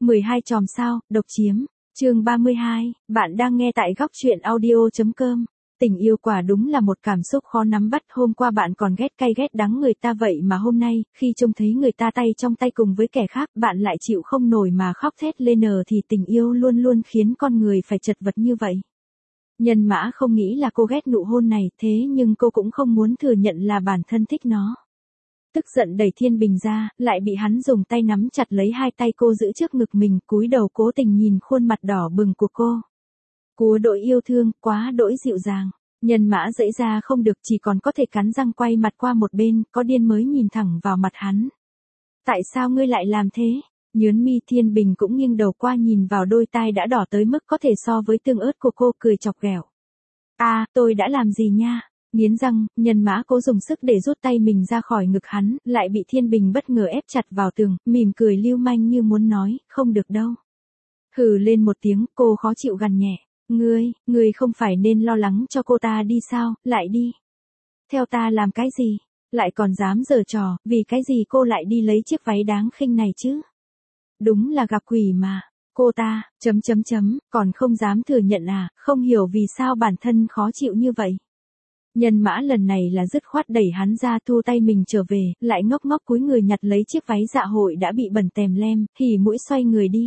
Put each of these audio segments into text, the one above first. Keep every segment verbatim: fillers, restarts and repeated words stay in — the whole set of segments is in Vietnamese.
mười hai chòm sao, độc chiếm. Chương ba mươi hai, bạn đang nghe tại góc truyện audio chấm com. Tình yêu quả đúng là một cảm xúc khó nắm bắt, hôm qua bạn còn ghét cay ghét đắng người ta vậy mà hôm nay, khi trông thấy người ta tay trong tay cùng với kẻ khác, bạn lại chịu không nổi mà khóc thét lên nở thì tình yêu luôn luôn khiến con người phải chật vật như vậy. Nhân Mã không nghĩ là cô ghét nụ hôn này, thế nhưng cô cũng không muốn thừa nhận là bản thân thích nó. Tức giận đẩy Thiên Bình ra, lại bị hắn dùng tay nắm chặt lấy hai tay cô giữ trước ngực mình, cúi đầu cố tình nhìn khuôn mặt đỏ bừng của cô. Cúa đỗi yêu thương, quá đỗi dịu dàng. Nhân Mã dãy ra không được, chỉ còn có thể cắn răng quay mặt qua một bên, có điên mới nhìn thẳng vào mặt hắn. Tại sao ngươi lại làm thế? Nhớn mi. Thiên Bình cũng nghiêng đầu qua nhìn vào đôi tai đã đỏ tới mức có thể so với tương ớt của cô, cười chọc ghẹo. À, tôi đã làm gì nha? Nghiến răng, Nhân Mã cố dùng sức để rút tay mình ra khỏi ngực hắn, lại bị Thiên Bình bất ngờ ép chặt vào tường, mỉm cười lưu manh như muốn nói, không được đâu. Hừ lên một tiếng, cô khó chịu gằn nhẹ. Ngươi, ngươi không phải nên lo lắng cho cô ta đi sao, lại đi. Theo ta làm cái gì? Lại còn dám giở trò, vì cái gì cô lại đi lấy chiếc váy đáng khinh này chứ? Đúng là gặp quỷ mà. Cô ta, chấm chấm chấm, còn không dám thừa nhận à, không hiểu vì sao bản thân khó chịu như vậy. Nhân Mã lần này là dứt khoát đẩy hắn ra, thu tay mình trở về, lại ngốc ngốc cúi người nhặt lấy chiếc váy dạ hội đã bị bẩn tèm lem, hỉ mũi xoay người đi.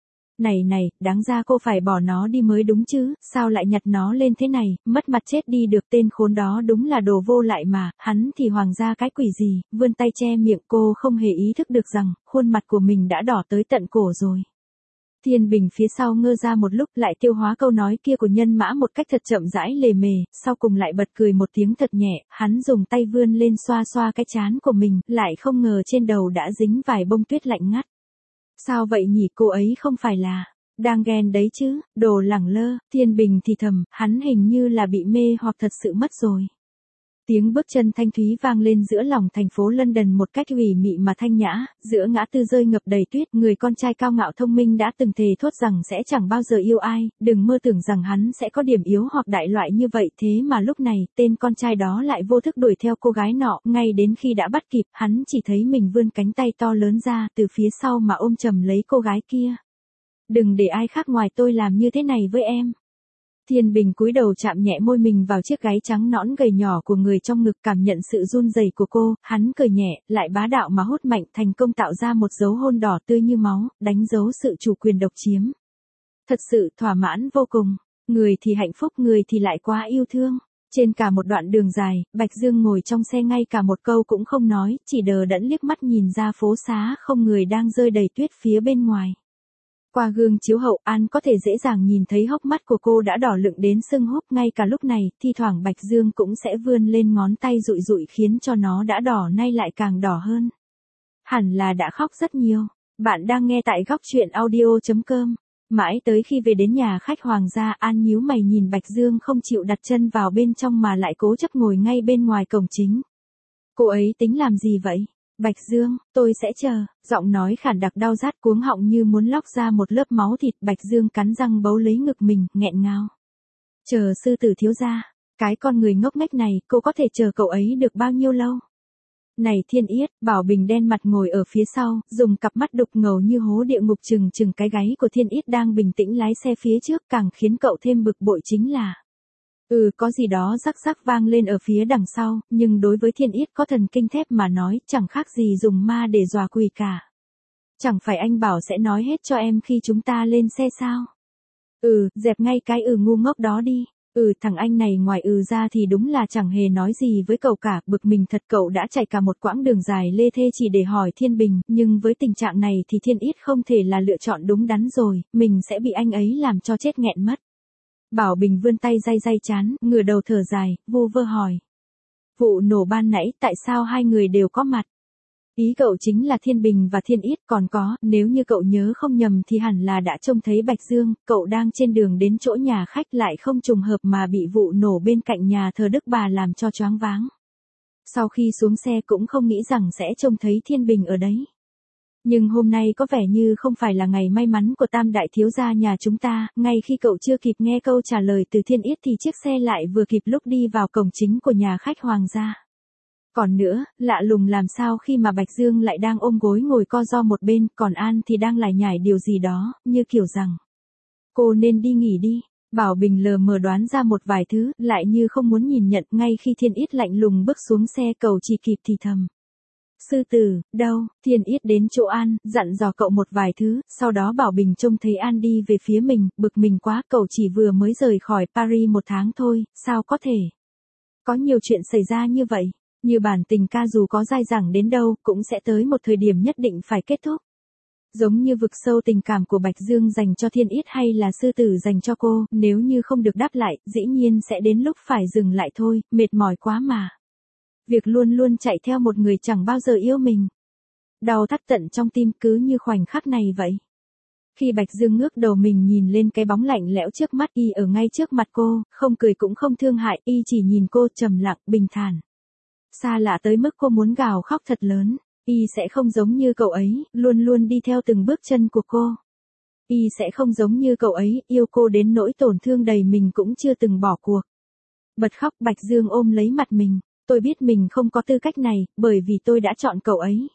Này này, đáng ra cô phải bỏ nó đi mới đúng chứ, sao lại nhặt nó lên thế này, mất mặt chết đi được, tên khốn đó đúng là đồ vô lại mà, hắn thì hoàng gia cái quỷ gì, vươn tay che miệng. Cô không hề ý thức được rằng, khuôn mặt của mình đã đỏ tới tận cổ rồi. Thiên Bình phía sau ngơ ra một lúc, lại tiêu hóa câu nói kia của Nhân Mã một cách thật chậm rãi lề mề, sau cùng lại bật cười một tiếng thật nhẹ, hắn dùng tay vươn lên xoa xoa cái trán của mình, lại không ngờ trên đầu đã dính vài bông tuyết lạnh ngắt. Sao vậy nhỉ, cô ấy không phải là đang ghen đấy chứ, đồ lẳng lơ. Thiên Bình thì thầm, hắn hình như là bị mê hoặc thật sự mất rồi. Tiếng bước chân thanh thúy vang lên giữa lòng thành phố London một cách ủy mị mà thanh nhã, giữa ngã tư rơi ngập đầy tuyết, người con trai cao ngạo thông minh đã từng thề thốt rằng sẽ chẳng bao giờ yêu ai, đừng mơ tưởng rằng hắn sẽ có điểm yếu hoặc đại loại như vậy, thế mà lúc này, tên con trai đó lại vô thức đuổi theo cô gái nọ, ngay đến khi đã bắt kịp, hắn chỉ thấy mình vươn cánh tay to lớn ra, từ phía sau mà ôm chầm lấy cô gái kia. Đừng để ai khác ngoài tôi làm như thế này với em. Thiên Bình cúi đầu chạm nhẹ môi mình vào chiếc gáy trắng nõn gầy nhỏ của người trong ngực, cảm nhận sự run rẩy của cô, hắn cười nhẹ, lại bá đạo mà hút mạnh, thành công tạo ra một dấu hôn đỏ tươi như máu, đánh dấu sự chủ quyền độc chiếm. Thật sự thỏa mãn vô cùng, người thì hạnh phúc, người thì lại quá yêu thương. Trên cả một đoạn đường dài, Bạch Dương ngồi trong xe ngay cả một câu cũng không nói, chỉ đờ đẫn liếc mắt nhìn ra phố xá không người đang rơi đầy tuyết phía bên ngoài. Qua gương chiếu hậu, An có thể dễ dàng nhìn thấy hốc mắt của cô đã đỏ lựng đến sưng húp, ngay cả lúc này, thi thoảng Bạch Dương cũng sẽ vươn lên ngón tay dụi dụi khiến cho nó đã đỏ nay lại càng đỏ hơn. Hẳn là đã khóc rất nhiều. Bạn đang nghe tại góc truyện audio chấm com. Mãi tới khi về đến nhà khách hoàng gia, An nhíu mày nhìn Bạch Dương không chịu đặt chân vào bên trong mà lại cố chấp ngồi ngay bên ngoài cổng chính. Cô ấy tính làm gì vậy? Bạch Dương, tôi sẽ chờ. Giọng nói khản đặc đau rát cuống họng như muốn lóc ra một lớp máu thịt. Bạch Dương cắn răng bấu lấy ngực mình, nghẹn ngào. Chờ sư tử thiếu gia. Cái con người ngốc nghếch này, cô có thể chờ cậu ấy được bao nhiêu lâu? Này Thiên Yết, Bảo Bình đen mặt ngồi ở phía sau, dùng cặp mắt đục ngầu như hố địa ngục chừng chừng cái gáy của Thiên Yết đang bình tĩnh lái xe phía trước, càng khiến cậu thêm bực bội chính là Ừ, có gì đó rắc rắc vang lên ở phía đằng sau, nhưng đối với Thiên Yết có thần kinh thép mà nói, chẳng khác gì dùng ma để dọa quỷ cả. Chẳng phải anh bảo sẽ nói hết cho em khi chúng ta lên xe sao? Ừ, dẹp ngay cái ừ ngu ngốc đó đi. Ừ, thằng anh này ngoài ừ ra thì đúng là chẳng hề nói gì với cậu cả, bực mình thật, cậu đã chạy cả một quãng đường dài lê thê chỉ để hỏi Thiên Bình, nhưng với tình trạng này thì Thiên Yết không thể là lựa chọn đúng đắn rồi, mình sẽ bị anh ấy làm cho chết nghẹn mất. Bảo Bình vươn tay day day trán, ngửa đầu thở dài, vu vơ hỏi. Vụ nổ ban nãy tại sao hai người đều có mặt? Ý cậu chính là Thiên Bình và Thiên Yết, còn có, nếu như cậu nhớ không nhầm thì hẳn là đã trông thấy Bạch Dương, cậu đang trên đường đến chỗ nhà khách lại không trùng hợp mà bị vụ nổ bên cạnh nhà thờ Đức Bà làm cho choáng váng. Sau khi xuống xe cũng không nghĩ rằng sẽ trông thấy Thiên Bình ở đấy. Nhưng hôm nay có vẻ như không phải là ngày may mắn của Tam đại thiếu gia nhà chúng ta, ngay khi cậu chưa kịp nghe câu trả lời từ Thiên Yết thì chiếc xe lại vừa kịp lúc đi vào cổng chính của nhà khách hoàng gia. Còn nữa, lạ lùng làm sao khi mà Bạch Dương lại đang ôm gối ngồi co ro một bên, còn An thì đang lải nhải điều gì đó, như kiểu rằng cô nên đi nghỉ đi. Bảo Bình lờ mờ đoán ra một vài thứ, lại như không muốn nhìn nhận. Ngay khi Thiên Yết lạnh lùng bước xuống xe, cậu chỉ kịp thì thầm: Sư tử, đâu? Thiên Yết đến chỗ An, dặn dò cậu một vài thứ, sau đó Bảo Bình trông thấy An đi về phía mình, bực mình quá, cậu chỉ vừa mới rời khỏi Paris một tháng thôi, sao có thể? Có nhiều chuyện xảy ra như vậy, như bản tình ca dù có dai dẳng đến đâu, cũng sẽ tới một thời điểm nhất định phải kết thúc. Giống như vực sâu tình cảm của Bạch Dương dành cho Thiên Yết hay là sư tử dành cho cô, nếu như không được đáp lại, dĩ nhiên sẽ đến lúc phải dừng lại thôi, mệt mỏi quá mà. Việc luôn luôn chạy theo một người chẳng bao giờ yêu mình. Đau thắt tận trong tim cứ như khoảnh khắc này vậy. Khi Bạch Dương ngước đầu mình nhìn lên cái bóng lạnh lẽo trước mắt, y ở ngay trước mặt cô, không cười cũng không thương hại, y chỉ nhìn cô trầm lặng, bình thản. Xa lạ tới mức cô muốn gào khóc thật lớn. Y sẽ không giống như cậu ấy, luôn luôn đi theo từng bước chân của cô. Y sẽ không giống như cậu ấy, yêu cô đến nỗi tổn thương đầy mình cũng chưa từng bỏ cuộc. Bật khóc, Bạch Dương ôm lấy mặt mình. Tôi biết mình không có tư cách này, bởi vì tôi đã chọn cậu ấy.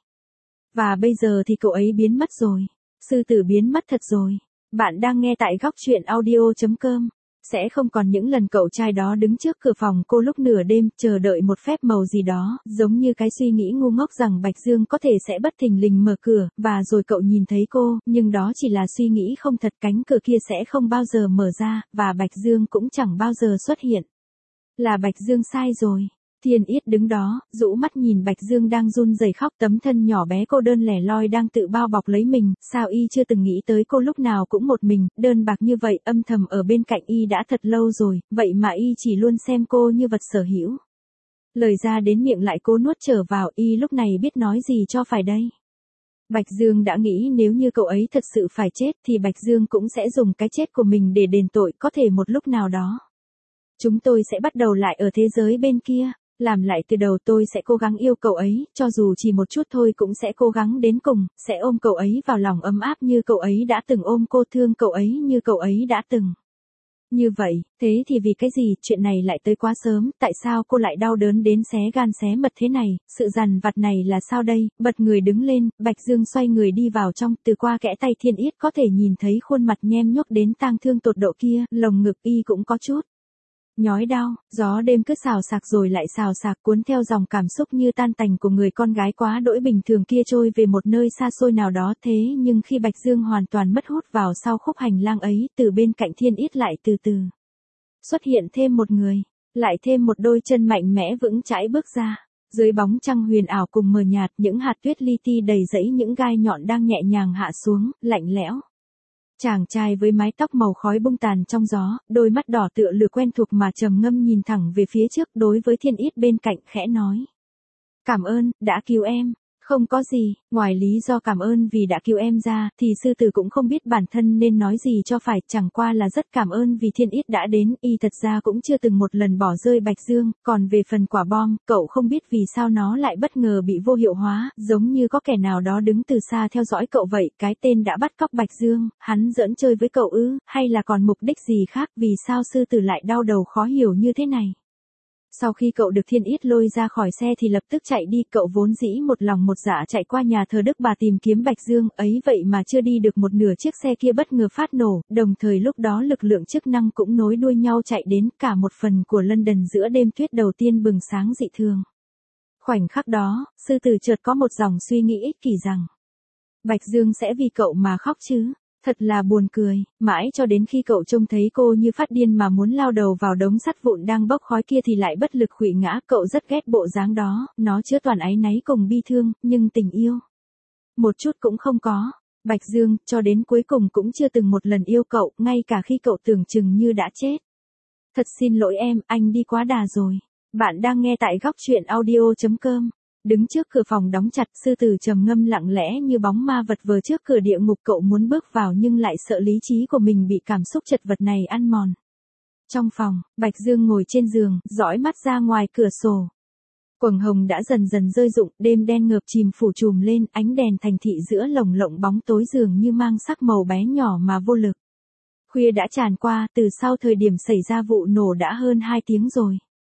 Và bây giờ thì cậu ấy biến mất rồi. Sư tử biến mất thật rồi. Bạn đang nghe tại góc chuyện audio chấm com. Sẽ không còn những lần cậu trai đó đứng trước cửa phòng cô lúc nửa đêm, chờ đợi một phép màu gì đó, giống như cái suy nghĩ ngu ngốc rằng Bạch Dương có thể sẽ bất thình lình mở cửa, và rồi cậu nhìn thấy cô, nhưng đó chỉ là suy nghĩ không thật, cánh cửa kia sẽ không bao giờ mở ra, và Bạch Dương cũng chẳng bao giờ xuất hiện. Là Bạch Dương sai rồi. Thiên Yết đứng đó, rũ mắt nhìn Bạch Dương đang run rẩy khóc, tấm thân nhỏ bé cô đơn lẻ loi đang tự bao bọc lấy mình, sao y chưa từng nghĩ tới cô lúc nào cũng một mình, đơn bạc như vậy, âm thầm ở bên cạnh y đã thật lâu rồi, vậy mà y chỉ luôn xem cô như vật sở hữu. Lời ra đến miệng lại cố nuốt trở vào, y lúc này biết nói gì cho phải đây. Bạch Dương đã nghĩ nếu như cậu ấy thật sự phải chết thì Bạch Dương cũng sẽ dùng cái chết của mình để đền tội, có thể một lúc nào đó. Chúng tôi sẽ bắt đầu lại ở thế giới bên kia. Làm lại từ đầu, tôi sẽ cố gắng yêu cậu ấy, cho dù chỉ một chút thôi cũng sẽ cố gắng đến cùng, sẽ ôm cậu ấy vào lòng ấm áp như cậu ấy đã từng ôm cô, thương cậu ấy như cậu ấy đã từng. Như vậy, thế thì vì cái gì, chuyện này lại tới quá sớm, tại sao cô lại đau đớn đến xé gan xé mật thế này, sự dằn vặt này là sao đây, bật người đứng lên, Bạch Dương xoay người đi vào trong, từ qua kẽ tay Thiên Yết có thể nhìn thấy khuôn mặt nhem nhuốc đến tang thương tột độ kia, lồng ngực y cũng có chút nhói đau, gió đêm cứ xào xạc rồi lại xào xạc, cuốn theo dòng cảm xúc như tan tành của người con gái quá đỗi bình thường kia trôi về một nơi xa xôi nào đó. Thế nhưng khi Bạch Dương hoàn toàn mất hút vào sau khúc hành lang ấy, từ bên cạnh Thiên Yết lại từ từ xuất hiện thêm một người, lại thêm một đôi chân mạnh mẽ vững chãi bước ra. Dưới bóng trăng huyền ảo cùng mờ nhạt, những hạt tuyết li ti đầy rẫy những gai nhọn đang nhẹ nhàng hạ xuống, lạnh lẽo. Chàng trai với mái tóc màu khói bung tàn trong gió, đôi mắt đỏ tựa lửa quen thuộc mà trầm ngâm nhìn thẳng về phía trước, đối với Thiên Yết bên cạnh khẽ nói: Cảm ơn, đã cứu em. Không có gì, ngoài lý do cảm ơn vì đã cứu em ra, thì sư tử cũng không biết bản thân nên nói gì cho phải, chẳng qua là rất cảm ơn vì Thiên Yết đã đến, y thật ra cũng chưa từng một lần bỏ rơi Bạch Dương, còn về phần quả bom, cậu không biết vì sao nó lại bất ngờ bị vô hiệu hóa, giống như có kẻ nào đó đứng từ xa theo dõi cậu vậy, cái tên đã bắt cóc Bạch Dương, hắn giỡn chơi với cậu ư, hay là còn mục đích gì khác, vì sao sư tử lại đau đầu khó hiểu như thế này. Sau khi cậu được Thiên Yết lôi ra khỏi xe thì lập tức chạy đi, cậu vốn dĩ một lòng một dạ chạy qua nhà thờ Đức Bà tìm kiếm Bạch Dương, ấy vậy mà chưa đi được một nửa chiếc xe kia bất ngờ phát nổ, đồng thời lúc đó lực lượng chức năng cũng nối đuôi nhau chạy đến, cả một phần của London giữa đêm tuyết đầu tiên bừng sáng dị thường. Khoảnh khắc đó, sư tử chợt có một dòng suy nghĩ ích kỷ rằng Bạch Dương sẽ vì cậu mà khóc chứ. Thật là buồn cười, mãi cho đến khi cậu trông thấy cô như phát điên mà muốn lao đầu vào đống sắt vụn đang bốc khói kia thì lại bất lực khuỵu ngã, cậu rất ghét bộ dáng đó, nó chứa toàn áy náy cùng bi thương, nhưng tình yêu một chút cũng không có. Bạch Dương, cho đến cuối cùng cũng chưa từng một lần yêu cậu, ngay cả khi cậu tưởng chừng như đã chết. Thật xin lỗi em, anh đi quá đà rồi. Bạn đang nghe tại góc chuyện audio chấm com. Đứng trước cửa phòng đóng chặt, sư tử trầm ngâm lặng lẽ như bóng ma vật vờ trước cửa địa ngục, cậu muốn bước vào nhưng lại sợ lý trí của mình bị cảm xúc chật vật này ăn mòn. Trong phòng, Bạch Dương ngồi trên giường, dõi mắt ra ngoài cửa sổ. Quầng hồng đã dần dần rơi rụng, đêm đen ngợp chìm phủ trùm lên, ánh đèn thành thị giữa lồng lộng bóng tối dường như mang sắc màu bé nhỏ mà vô lực. Khuya đã tràn qua, từ sau thời điểm xảy ra vụ nổ đã hơn hai tiếng rồi.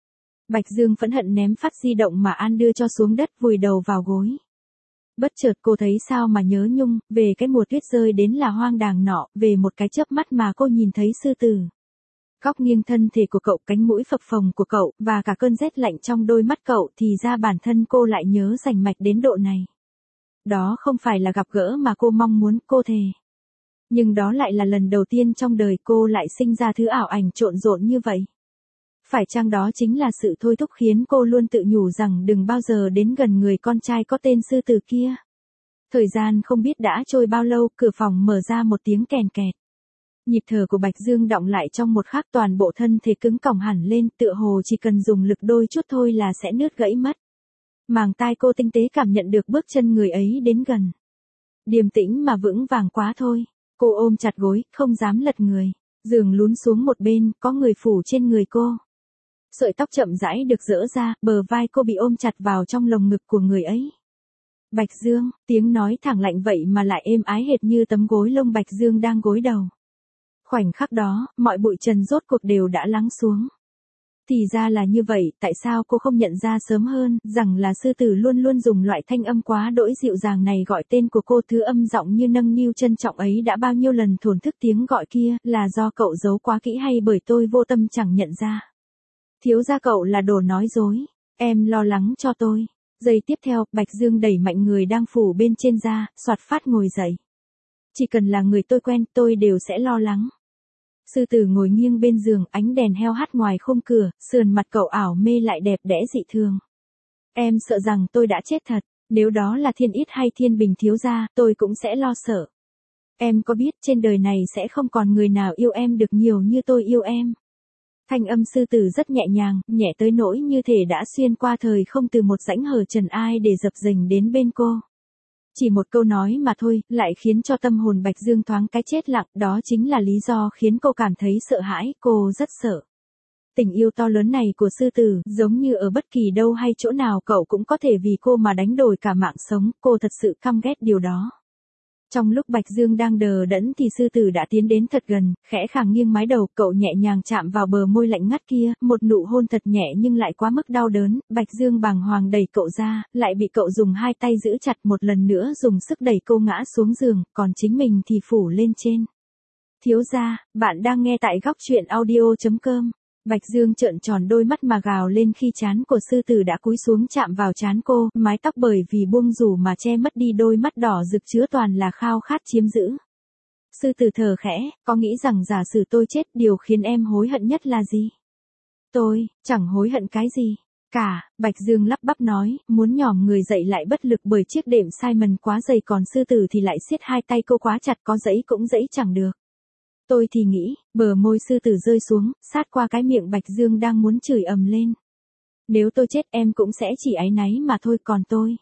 Bạch Dương phẫn hận ném phát di động mà An đưa cho xuống đất, vùi đầu vào gối. Bất chợt cô thấy sao mà nhớ nhung, về cái mùa tuyết rơi đến là hoang đàng nọ, về một cái chớp mắt mà cô nhìn thấy sư tử. Góc nghiêng thân thể của cậu, cánh mũi phập phồng của cậu, và cả cơn rét lạnh trong đôi mắt cậu, thì ra bản thân cô lại nhớ rành mạch đến độ này. Đó không phải là gặp gỡ mà cô mong muốn, cô thề. Nhưng đó lại là lần đầu tiên trong đời cô lại sinh ra thứ ảo ảnh trộn rộn như vậy. Phải chăng đó chính là sự thôi thúc khiến cô luôn tự nhủ rằng đừng bao giờ đến gần người con trai có tên sư tử kia. Thời gian không biết đã trôi bao lâu, cửa phòng mở ra một tiếng kèn kẹt. Nhịp thở của Bạch Dương đọng lại trong một khắc, toàn bộ thân thể cứng còng hẳn lên, tựa hồ chỉ cần dùng lực đôi chút thôi là sẽ nứt gãy mất. Màng tai cô tinh tế cảm nhận được bước chân người ấy đến gần. Điềm tĩnh mà vững vàng quá thôi. Cô ôm chặt gối, không dám lật người. Giường lún xuống một bên, có người phủ trên người cô. Sợi tóc chậm rãi được giở ra, bờ vai cô bị ôm chặt vào trong lồng ngực của người ấy. Bạch Dương, tiếng nói thẳng lạnh vậy mà lại êm ái hệt như tấm gối lông Bạch Dương đang gối đầu. Khoảnh khắc đó, mọi bụi trần rốt cuộc đều đã lắng xuống. Thì ra là như vậy, tại sao cô không nhận ra sớm hơn, rằng là sư tử luôn luôn dùng loại thanh âm quá đỗi dịu dàng này gọi tên của cô, thứ âm giọng như nâng niu trân trọng ấy đã bao nhiêu lần thổn thức tiếng gọi kia, là do cậu giấu quá kỹ hay bởi tôi vô tâm chẳng nhận ra. Thiếu gia cậu là đồ nói dối, em lo lắng cho tôi. Giây tiếp theo, Bạch Dương đẩy mạnh người đang phủ bên trên ra, soạt phát ngồi dậy. Chỉ cần là người tôi quen, tôi đều sẽ lo lắng. Sư tử ngồi nghiêng bên giường, ánh đèn heo hắt ngoài khung cửa, sườn mặt cậu ảo mê lại đẹp đẽ dị thường. Em sợ rằng tôi đã chết thật, nếu đó là Thiên Ít hay Thiên Bình thiếu gia, tôi cũng sẽ lo sợ. Em có biết trên đời này sẽ không còn người nào yêu em được nhiều như tôi yêu em. Thanh âm sư tử rất nhẹ nhàng, nhẹ tới nỗi như thể đã xuyên qua thời không từ một rãnh hở trần ai để dập dềnh đến bên cô. Chỉ một câu nói mà thôi, lại khiến cho tâm hồn Bạch Dương thoáng cái chết lặng, đó chính là lý do khiến cô cảm thấy sợ hãi, cô rất sợ. Tình yêu to lớn này của sư tử, giống như ở bất kỳ đâu hay chỗ nào cậu cũng có thể vì cô mà đánh đổi cả mạng sống, cô thật sự căm ghét điều đó. Trong lúc Bạch Dương đang đờ đẫn thì sư tử đã tiến đến thật gần, khẽ khàng nghiêng mái đầu, cậu nhẹ nhàng chạm vào bờ môi lạnh ngắt kia, một nụ hôn thật nhẹ nhưng lại quá mức đau đớn, Bạch Dương bàng hoàng đẩy cậu ra, lại bị cậu dùng hai tay giữ chặt, một lần nữa dùng sức đẩy cô ngã xuống giường, còn chính mình thì phủ lên trên. Thiếu gia, bạn đang nghe tại góc truyện audio chấm com. Bạch Dương trợn tròn đôi mắt mà gào lên khi trán của sư tử đã cúi xuống chạm vào trán cô, mái tóc bởi vì buông rủ mà che mất đi đôi mắt đỏ rực chứa toàn là khao khát chiếm giữ. Sư tử thở khẽ, có nghĩ rằng giả sử tôi chết, điều khiến em hối hận nhất là gì? Tôi, chẳng hối hận cái gì cả, Bạch Dương lắp bắp nói, muốn nhòm người dậy lại bất lực bởi chiếc đệm Simon quá dày, còn sư tử thì lại siết hai tay cô quá chặt, có dẫy cũng dẫy chẳng được. Tôi thì nghĩ, bờ môi sư tử rơi xuống, sát qua cái miệng Bạch Dương đang muốn chửi ầm lên. Nếu tôi chết em cũng sẽ chỉ áy náy mà thôi, còn tôi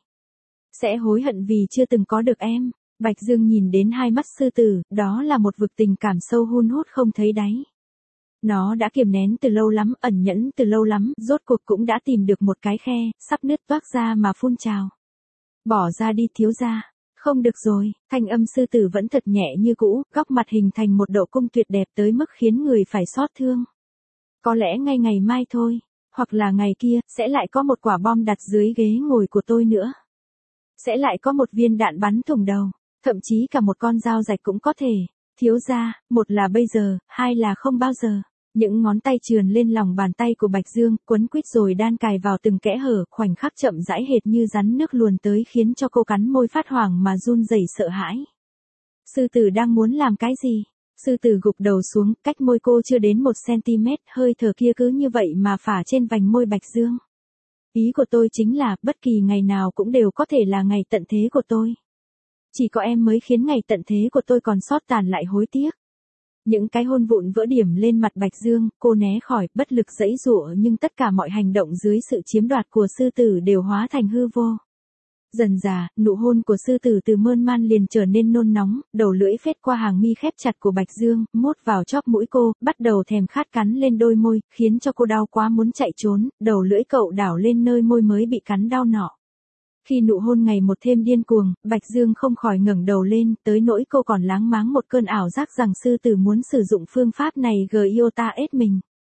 sẽ hối hận vì chưa từng có được em. Bạch Dương nhìn đến hai mắt sư tử, đó là một vực tình cảm sâu hun hút không thấy đáy. Nó đã kiềm nén từ lâu lắm, ẩn nhẫn từ lâu lắm, rốt cuộc cũng đã tìm được một cái khe, sắp nứt toác ra mà phun trào. Bỏ ra đi thiếu gia. Không được rồi, thanh âm sư tử vẫn thật nhẹ như cũ, góc mặt hình thành một độ cung tuyệt đẹp tới mức khiến người phải xót thương. Có lẽ ngay ngày mai thôi, hoặc là ngày kia, sẽ lại có một quả bom đặt dưới ghế ngồi của tôi nữa. Sẽ lại có một viên đạn bắn thủng đầu, thậm chí cả một con dao rạch cũng có thể. Thiếu gia, một là bây giờ, hai là không bao giờ. Những ngón tay trườn lên lòng bàn tay của Bạch Dương, quấn quýt rồi đan cài vào từng kẽ hở, khoảnh khắc chậm rãi hệt như rắn nước luồn tới khiến cho cô cắn môi phát hoảng mà run rẩy sợ hãi. Sư tử đang muốn làm cái gì? Sư tử gục đầu xuống, cách môi cô chưa đến một centimet, hơi thở kia cứ như vậy mà phả trên vành môi Bạch Dương. Ý của tôi chính là, bất kỳ ngày nào cũng đều có thể là ngày tận thế của tôi. Chỉ có em mới khiến ngày tận thế của tôi còn sót tàn lại hối tiếc. Những cái hôn vụn vỡ điểm lên mặt Bạch Dương, cô né khỏi, bất lực giãy giụa, nhưng tất cả mọi hành động dưới sự chiếm đoạt của sư tử đều hóa thành hư vô. Dần dà, nụ hôn của sư tử từ mơn man liền trở nên nôn nóng, đầu lưỡi phết qua hàng mi khép chặt của Bạch Dương, mốt vào chóp mũi cô, bắt đầu thèm khát cắn lên đôi môi, khiến cho cô đau quá muốn chạy trốn, đầu lưỡi cậu đảo lên nơi môi mới bị cắn đau nọ. Khi nụ hôn ngày một thêm điên cuồng, Bạch Dương không khỏi ngẩng đầu lên, tới nỗi cô còn láng máng một cơn ảo giác rằng sư tử muốn sử dụng phương pháp này giota ết mình.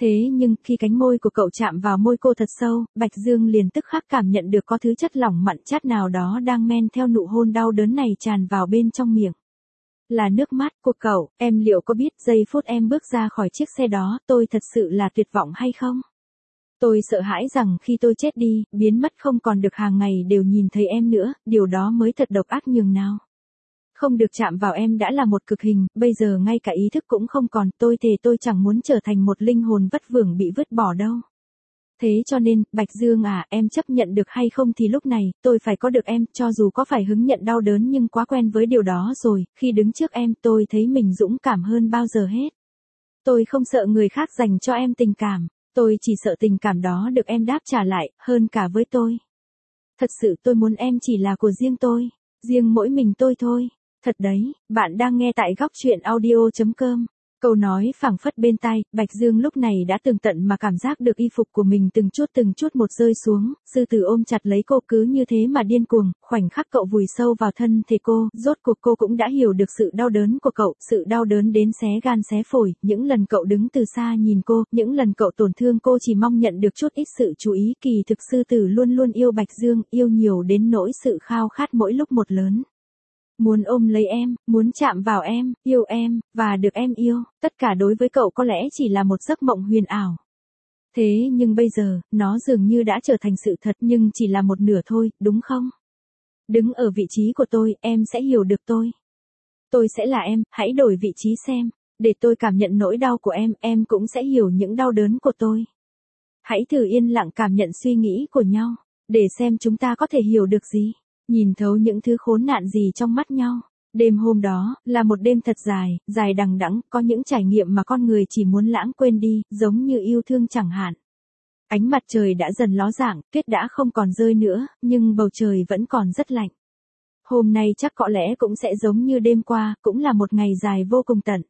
Thế nhưng khi cánh môi của cậu chạm vào môi cô thật sâu, Bạch Dương liền tức khắc cảm nhận được có thứ chất lỏng mặn chát nào đó đang men theo nụ hôn đau đớn này tràn vào bên trong miệng. Là nước mắt của cậu, em liệu có biết giây phút em bước ra khỏi chiếc xe đó, tôi thật sự là tuyệt vọng hay không? Tôi sợ hãi rằng khi tôi chết đi, biến mất không còn được hàng ngày đều nhìn thấy em nữa, điều đó mới thật độc ác nhường nào. Không được chạm vào em đã là một cực hình, bây giờ ngay cả ý thức cũng không còn, tôi thề tôi chẳng muốn trở thành một linh hồn vất vưởng bị vứt bỏ đâu. Thế cho nên, Bạch Dương à, em chấp nhận được hay không thì lúc này, tôi phải có được em, cho dù có phải hứng nhận đau đớn nhưng quá quen với điều đó rồi, khi đứng trước em tôi thấy mình dũng cảm hơn bao giờ hết. Tôi không sợ người khác dành cho em tình cảm, tôi chỉ sợ tình cảm đó được em đáp trả lại, hơn cả với tôi. Thật sự tôi muốn em chỉ là của riêng tôi, riêng mỗi mình tôi thôi. Thật đấy, bạn đang nghe tại góc chuyện audio chấm com. Câu nói phảng phất bên tai, Bạch Dương lúc này đã tường tận mà cảm giác được y phục của mình từng chút từng chút một rơi xuống, sư tử ôm chặt lấy cô cứ như thế mà điên cuồng, khoảnh khắc cậu vùi sâu vào thân thể cô, rốt cuộc cô cũng đã hiểu được sự đau đớn của cậu, sự đau đớn đến xé gan xé phổi, những lần cậu đứng từ xa nhìn cô, những lần cậu tổn thương cô chỉ mong nhận được chút ít sự chú ý, kỳ thực sư tử luôn luôn yêu Bạch Dương, yêu nhiều đến nỗi sự khao khát mỗi lúc một lớn. Muốn ôm lấy em, muốn chạm vào em, yêu em, và được em yêu, tất cả đối với cậu có lẽ chỉ là một giấc mộng huyền ảo. Thế nhưng bây giờ, nó dường như đã trở thành sự thật nhưng chỉ là một nửa thôi, đúng không? Đứng ở vị trí của tôi, em sẽ hiểu được tôi. Tôi sẽ là em, hãy đổi vị trí xem, để tôi cảm nhận nỗi đau của em, em cũng sẽ hiểu những đau đớn của tôi. Hãy thử yên lặng cảm nhận suy nghĩ của nhau, để xem chúng ta có thể hiểu được gì. Nhìn thấu những thứ khốn nạn gì trong mắt nhau. Đêm hôm đó, là một đêm thật dài, dài đằng đẵng, có những trải nghiệm mà con người chỉ muốn lãng quên đi, giống như yêu thương chẳng hạn. Ánh mặt trời đã dần ló dạng, tuyết đã không còn rơi nữa, nhưng bầu trời vẫn còn rất lạnh. Hôm nay chắc có lẽ cũng sẽ giống như đêm qua, cũng là một ngày dài vô cùng tận.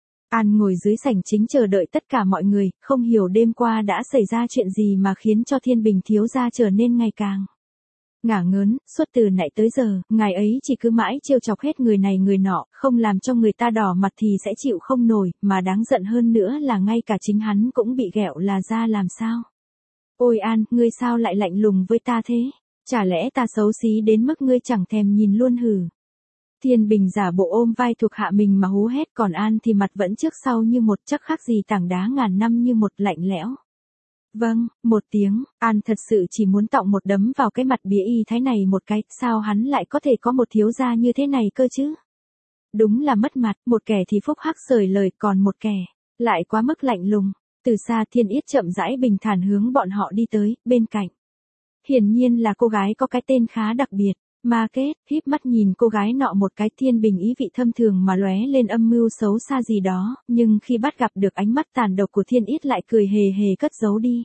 An ngồi dưới sảnh chính chờ đợi tất cả mọi người, không hiểu đêm qua đã xảy ra chuyện gì mà khiến cho Thiên Bình thiếu gia trở nên ngày càng ngả ngớn, suốt từ nãy tới giờ, ngài ấy chỉ cứ mãi trêu chọc hết người này người nọ, không làm cho người ta đỏ mặt thì sẽ chịu không nổi, mà đáng giận hơn nữa là ngay cả chính hắn cũng bị ghẹo là ra làm sao. Ôi An, ngươi sao lại lạnh lùng với ta thế? Chả lẽ ta xấu xí đến mức ngươi chẳng thèm nhìn luôn hử? Thiên Bình giả bộ ôm vai thuộc hạ mình mà hú hét, còn An thì mặt vẫn trước sau như một, chắc khác gì tảng đá ngàn năm như một, lạnh lẽo. Vâng, một tiếng, An thật sự chỉ muốn tọng một đấm vào cái mặt bía y thái này một cái, sao hắn lại có thể có một thiếu gia như thế này cơ chứ? Đúng là mất mặt, một kẻ thì phúc hắc sởi lời, còn một kẻ lại quá mức lạnh lùng. Từ xa Thiên Yết chậm rãi bình thản hướng bọn họ đi tới, bên cạnh. Hiển nhiên là cô gái có cái tên khá đặc biệt. Ma Kết, híp mắt nhìn cô gái nọ một cái, Thiên Bình ý vị thâm thường mà lóe lên âm mưu xấu xa gì đó, nhưng khi bắt gặp được ánh mắt tàn độc của Thiên Yết lại cười hề hề cất giấu đi.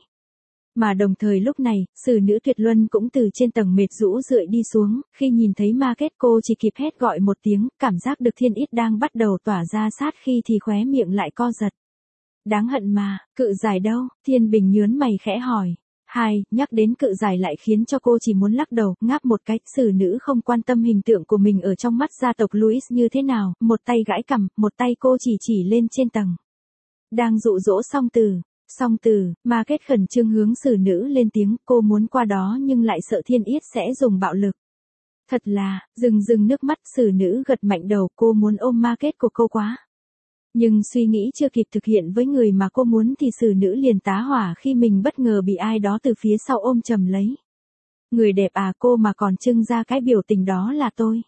Mà đồng thời lúc này, sử nữ Tuyệt Luân cũng từ trên tầng mệt rũ rượi đi xuống, khi nhìn thấy Ma Kết cô chỉ kịp hét gọi một tiếng, cảm giác được Thiên Yết đang bắt đầu tỏa ra sát khi thì khóe miệng lại co giật. Đáng hận mà, cự giải đâu? Thiên Bình nhớn mày khẽ hỏi. Hai, nhắc đến cự giải lại khiến cho cô chỉ muốn lắc đầu, ngáp một cái, sử nữ không quan tâm hình tượng của mình ở trong mắt gia tộc Louis như thế nào, một tay gãi cằm, một tay cô chỉ chỉ lên trên tầng. Đang dụ dỗ Song Từ, Song Từ, Ma Kết khẩn trương hướng sử nữ lên tiếng, cô muốn qua đó nhưng lại sợ Thiên Yết sẽ dùng bạo lực. Thật là, rừng rừng nước mắt, sử nữ gật mạnh đầu, cô muốn ôm Ma Kết của cô quá. Nhưng suy nghĩ chưa kịp thực hiện với người mà cô muốn thì sử nữ liền tá hỏa khi mình bất ngờ bị ai đó từ phía sau ôm chầm lấy. Người đẹp à, cô mà còn trưng ra cái biểu tình đó là tôi.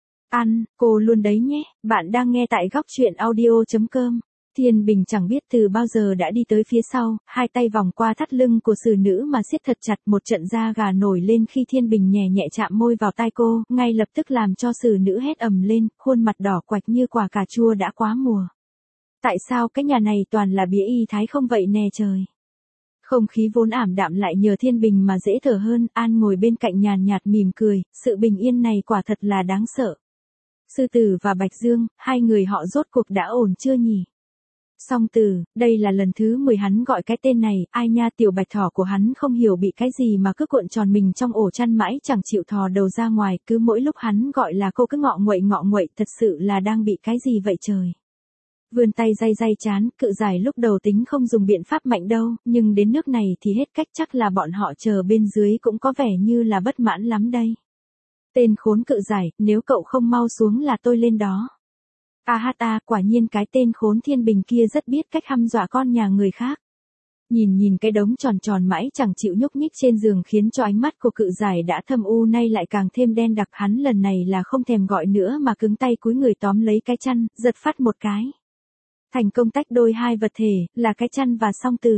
Ăn, cô luôn đấy nhé, bạn đang nghe tại góc chuyện audio chấm com. Thiên Bình chẳng biết từ bao giờ đã đi tới phía sau, hai tay vòng qua thắt lưng của sử nữ mà siết thật chặt, một trận da gà nổi lên khi Thiên Bình nhẹ nhẹ chạm môi vào tai cô, ngay lập tức làm cho sử nữ hét ầm lên, khuôn mặt đỏ quạch như quả cà chua đã quá mùa. Tại sao cái nhà này toàn là bía y thái không vậy nè trời? Không khí vốn ảm đạm lại nhờ Thiên Bình mà dễ thở hơn, An ngồi bên cạnh nhàn nhạt mỉm cười, sự bình yên này quả thật là đáng sợ. Sư Tử và Bạch Dương, hai người họ rốt cuộc đã ổn chưa nhỉ? Song Tử, đây là lần thứ mười hắn gọi cái tên này, ai nha, tiểu bạch thỏ của hắn không hiểu bị cái gì mà cứ cuộn tròn mình trong ổ chăn mãi chẳng chịu thò đầu ra ngoài, cứ mỗi lúc hắn gọi là cô cứ ngọ nguậy ngọ nguậy, thật sự là đang bị cái gì vậy trời? Vươn tay day day chán, cự giải lúc đầu tính không dùng biện pháp mạnh đâu, nhưng đến nước này thì hết cách, chắc là bọn họ chờ bên dưới cũng có vẻ như là bất mãn lắm đây. Tên khốn cự giải, nếu cậu không mau xuống là tôi lên đó. A hát a, quả nhiên cái tên khốn Thiên Bình kia rất biết cách hăm dọa con nhà người khác. Nhìn nhìn cái đống tròn tròn mãi chẳng chịu nhúc nhích trên giường khiến cho ánh mắt của cự giải đã thâm u nay lại càng thêm đen đặc, hắn lần này là không thèm gọi nữa mà cứng tay cúi người tóm lấy cái chăn, giật phát một cái. Thành công tách đôi hai vật thể, là cái chăn và Song Tử.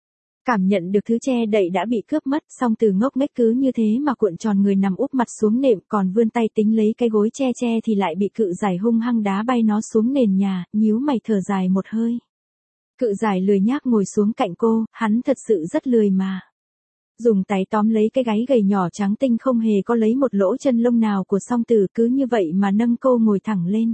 Cảm nhận được thứ che đậy đã bị cướp mất, Song Tử ngốc nghếch cứ như thế mà cuộn tròn người nằm úp mặt xuống nệm, còn vươn tay tính lấy cái gối che che thì lại bị cự giải hung hăng đá bay nó xuống nền nhà, nhíu mày thở dài một hơi. Cự giải lười nhác ngồi xuống cạnh cô, hắn thật sự rất lười mà. Dùng tay tóm lấy cái gáy gầy nhỏ trắng tinh không hề có lấy một lỗ chân lông nào của Song Tử, cứ như vậy mà nâng cô ngồi thẳng lên.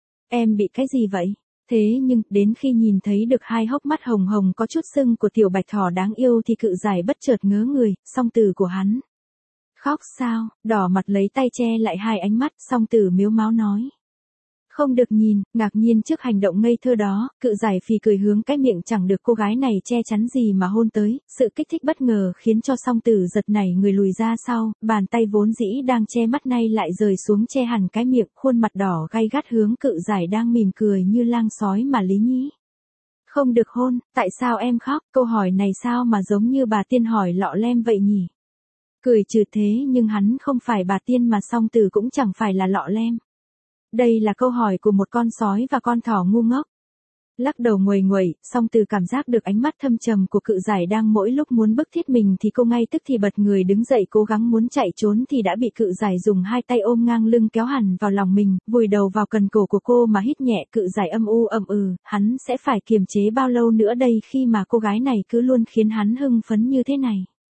Em bị cái gì vậy? Thế nhưng, đến khi nhìn thấy được hai hốc mắt hồng hồng có chút sưng của tiểu bạch thỏ đáng yêu thì cự giải bất chợt ngớ người, Song Tử của hắn. Khóc sao? Đỏ mặt lấy tay che lại hai ánh mắt, Song Tử mếu máo nói. Không được nhìn, ngạc nhiên trước hành động ngây thơ đó, cự giải phì cười hướng cái miệng chẳng được cô gái này che chắn gì mà hôn tới, sự kích thích bất ngờ khiến cho Song Tử giật nảy người lùi ra sau, bàn tay vốn dĩ đang che mắt nay lại rời xuống che hẳn cái miệng, khuôn mặt đỏ gay gắt hướng cự giải đang mỉm cười như lang sói mà lý nhí. Không được hôn, tại sao em khóc? Câu hỏi này sao mà giống như bà tiên hỏi lọ lem vậy nhỉ? Cười trừ thế nhưng hắn không phải bà tiên mà Song Tử cũng chẳng phải là lọ lem. Đây là câu hỏi của một con sói và con thỏ ngu ngốc. Lắc đầu nguầy nguẩy, Song Tử cảm giác được ánh mắt thâm trầm của cự giải đang mỗi lúc muốn bức thiết mình thì cô ngay tức thì bật người đứng dậy cố gắng muốn chạy trốn thì đã bị cự giải dùng hai tay ôm ngang lưng kéo hẳn vào lòng mình, vùi đầu vào cần cổ của cô mà hít nhẹ. Cự giải âm u ậm ừ, hắn sẽ phải kiềm chế bao lâu nữa đây khi mà cô gái này cứ luôn khiến hắn hưng phấn như thế này.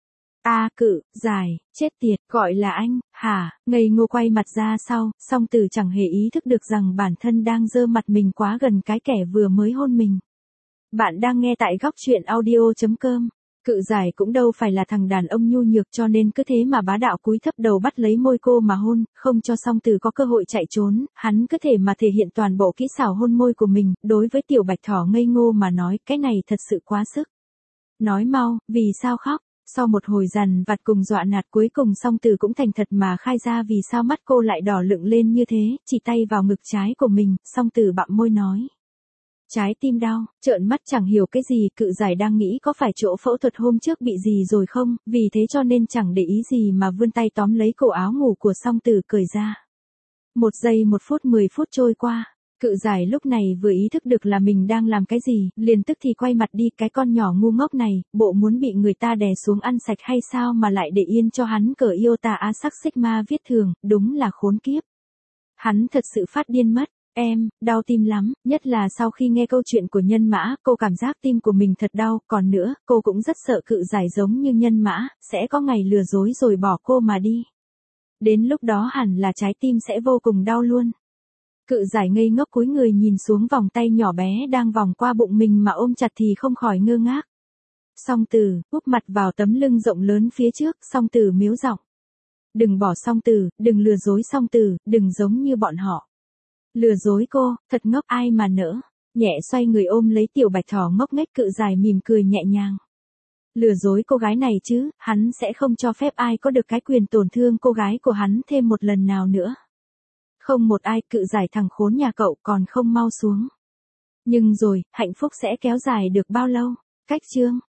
A à, cự, giải, chết tiệt, gọi là anh, hả, ngây ngô quay mặt ra sau, Song Tử chẳng hề ý thức được rằng bản thân đang dơ mặt mình quá gần cái kẻ vừa mới hôn mình. Bạn đang nghe tại góc truyện audio chấm com. Cự giải cũng đâu phải là thằng đàn ông nhu nhược cho nên cứ thế mà bá đạo cúi thấp đầu bắt lấy môi cô mà hôn, không cho Song Tử có cơ hội chạy trốn, hắn cứ thể mà thể hiện toàn bộ kỹ xảo hôn môi của mình, đối với tiểu bạch thỏ ngây ngô mà nói, cái này thật sự quá sức. Nói mau, vì sao khóc? Sau một hồi dằn vặt cùng dọa nạt cuối cùng Song Tử cũng thành thật mà khai ra vì sao mắt cô lại đỏ lựng lên như thế, chỉ tay vào ngực trái của mình, Song Tử bặm môi nói. Trái tim đau, trợn mắt chẳng hiểu cái gì, cự giải đang nghĩ có phải chỗ phẫu thuật hôm trước bị gì rồi không, vì thế cho nên chẳng để ý gì mà vươn tay tóm lấy cổ áo ngủ của Song Tử cởi ra. Một giây một phút mười phút trôi qua. Cự giải lúc này vừa ý thức được là mình đang làm cái gì, liền tức thì quay mặt đi, cái con nhỏ ngu ngốc này, bộ muốn bị người ta đè xuống ăn sạch hay sao mà lại để yên cho hắn cờ yêu tà á sắc sigma viết thường, đúng là khốn kiếp. Hắn thật sự phát điên mất, em, đau tim lắm, nhất là sau khi nghe câu chuyện của Nhân Mã, cô cảm giác tim của mình thật đau, còn nữa, cô cũng rất sợ cự giải giống như Nhân Mã, sẽ có ngày lừa dối rồi bỏ cô mà đi. Đến lúc đó hẳn là trái tim sẽ vô cùng đau luôn. Cự giải ngây ngốc cúi người nhìn xuống vòng tay nhỏ bé đang vòng qua bụng mình mà ôm chặt thì không khỏi ngơ ngác. Song Tử, úp mặt vào tấm lưng rộng lớn phía trước, Song Tử miếu giọng. Đừng bỏ Song Tử, đừng lừa dối Song Tử, đừng giống như bọn họ. Lừa dối cô, thật ngốc ai mà nỡ. Nhẹ xoay người ôm lấy tiểu bạch thỏ ngốc nghếch, cự giải mỉm cười nhẹ nhàng. Lừa dối cô gái này chứ, hắn sẽ không cho phép ai có được cái quyền tổn thương cô gái của hắn thêm một lần nào nữa. Không một ai, cự giải thằng khốn nhà cậu còn không mau xuống. Nhưng rồi, hạnh phúc sẽ kéo dài được bao lâu? Cách chương